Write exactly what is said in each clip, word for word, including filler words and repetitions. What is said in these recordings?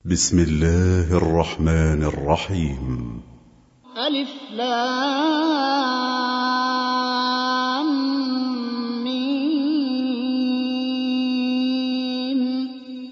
بسم الله الرحمن الرحيم. ألف لام ميم.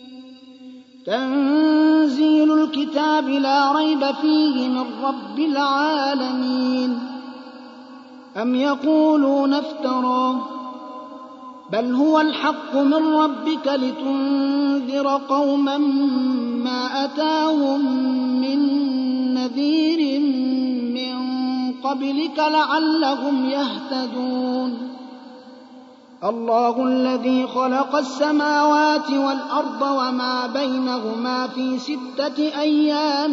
تنزيل الكتاب لا ريب فيه من رب العالمين. أم يقولون افتراه بل هو الحق من ربك لتنذر قوما ما أتاهم من نذير من قبلك لعلهم يهتدون. الله الذي خلق السماوات والأرض وما بينهما في ستة أيام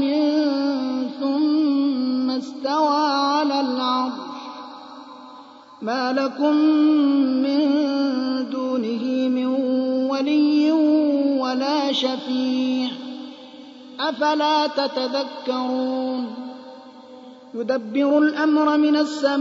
ثم استوى على العرش ما لكم من دونه من ولي ولا شفيع أفلا تتذكرون. يدبر الأمر من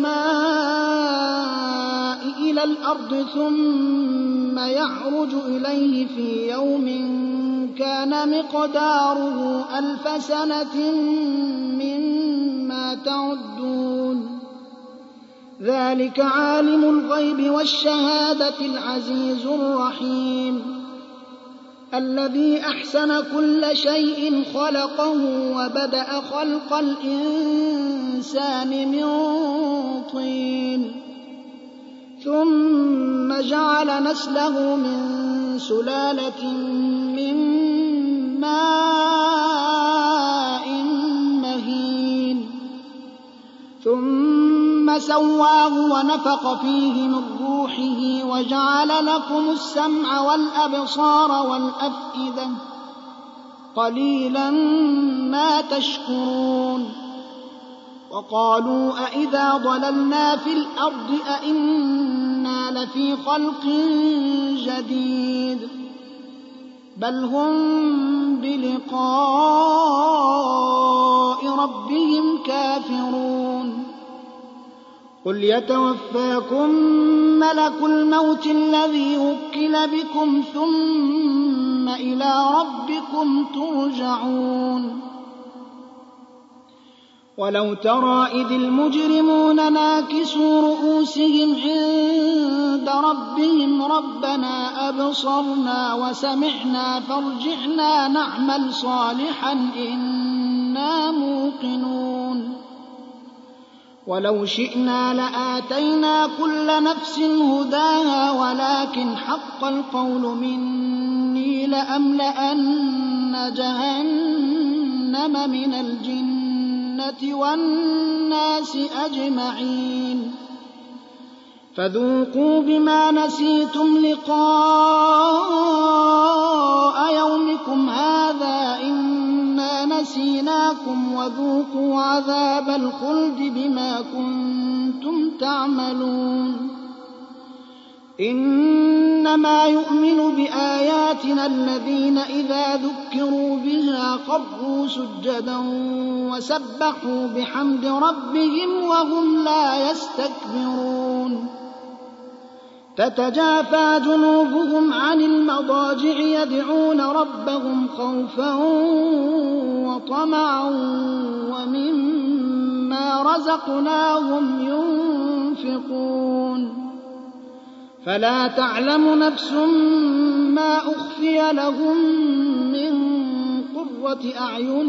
السماء إلى الأرض ثم يعرج إليه في يوم كان مقداره ألف سنة مما تعدون. ذلك عالم الغيب والشهادة العزيز الرحيم الذي أحسن كل شيء خلقه وبدأ خلق الإنسان من طين ثم جعل نسله من سلالة من ماء مهين ثم سواه ونفخ فيه من روحه وجعل لكم السمع والأبصار والأفئدة قليلا ما تشكرون. وقالوا أئذا ضللنا في الأرض أئنا لفي خلق جديد بل هم بلقاء ربهم كافرون. قل يتوفاكم ملك الموت الذي وكل بكم ثم إلى ربكم ترجعون. ولو ترى إذ المجرمون ناكسوا رؤوسهم عند ربهم ربنا أبصرنا وسمعنا فارجعنا نعمل صالحا إنا موقنون. ولو شئنا لآتينا كل نفس هداها ولكن حق القول مني لأملأن جهنم من الجنة والناس أجمعين. فذوقوا بما نسيتم لقاء يومكم هذا إنا نسيناكم وذوقوا عذاب الخلد بما كنتم تعملون. إنما يؤمن بآياتنا الذين إذا ذكروا بها خروا سجدا وسبحوا بحمد ربهم وهم لا يستكبرون. تتجافى جنوبهم عن المضاجع يدعون ربهم خوفا وطمعا ومما رزقناهم ينفقون. فلا تعلم نفس ما أخفي لهم من قرة أعين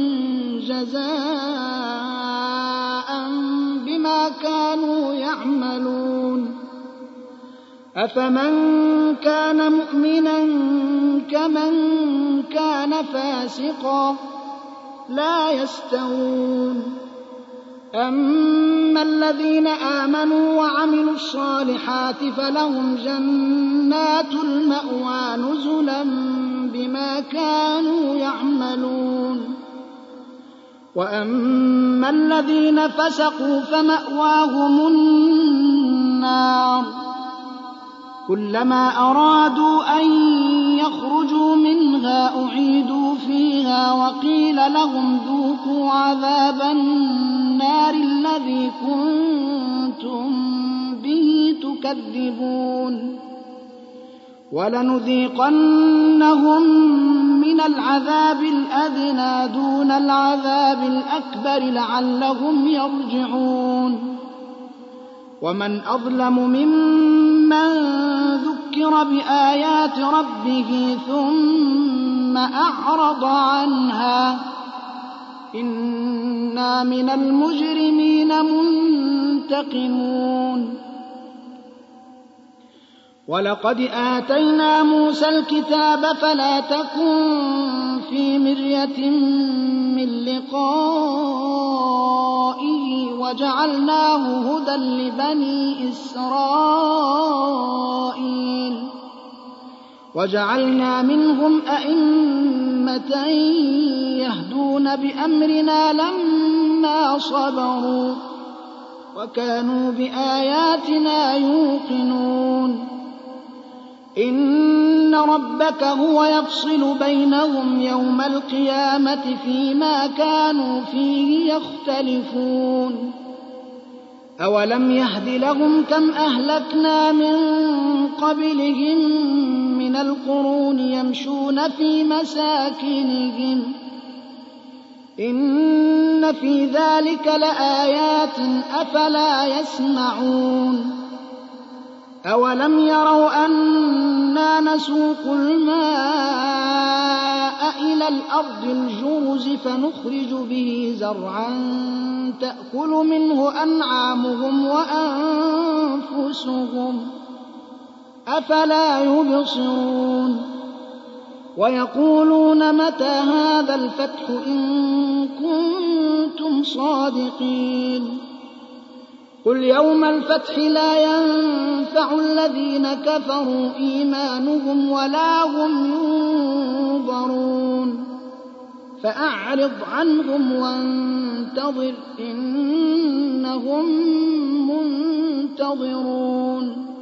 جزاء بما كانوا يعملون. أفمن كان مؤمنا كمن كان فاسقا لا يستوون. أما الذين آمنوا وعملوا الصالحات فلهم جنات المأوى نزلا بما كانوا يعملون. وأما الذين فسقوا فمأواهم النار كلما أرادوا أن يخرجوا منها أعيدوا فيها وقيل لهم ذوقوا عذاب النار الذي كنتم به تكذبون. ولنذيقنهم من العذاب الأدنى دون العذاب الأكبر لعلهم يرجعون ومن أظلم ممن ذكر بآيات ربه ثم أعرض عنها إنا من المجرمين منتقمون ولقد آتينا موسى الكتاب فلا تكن في مرية من لقائه وجعلناه هدى لبني إسرائيل وجعلنا منهم أئمة يهدون بأمرنا لما صبروا وكانوا بآياتنا يوقنون إن ربك هو يفصل بينهم يوم القيامة فيما كانوا فيه يختلفون أولم يهد لهم كم أهلكنا من قبلهم من القرون يمشون في مساكنهم إن في ذلك لآيات أفلا يسمعون أولم يروا أنا نسوق الماء إلى الأرض الجرز فنخرج به زرعا تأكل منه أنعامهم وأنفسهم أفلا يبصرون ويقولون متى هذا الفتح إن كنتم صادقين قل يوم الفتح لا ينفع الذين كفروا إيمانهم ولا هم ينظرون فأعرض عنهم وانتظر إنهم منتظرون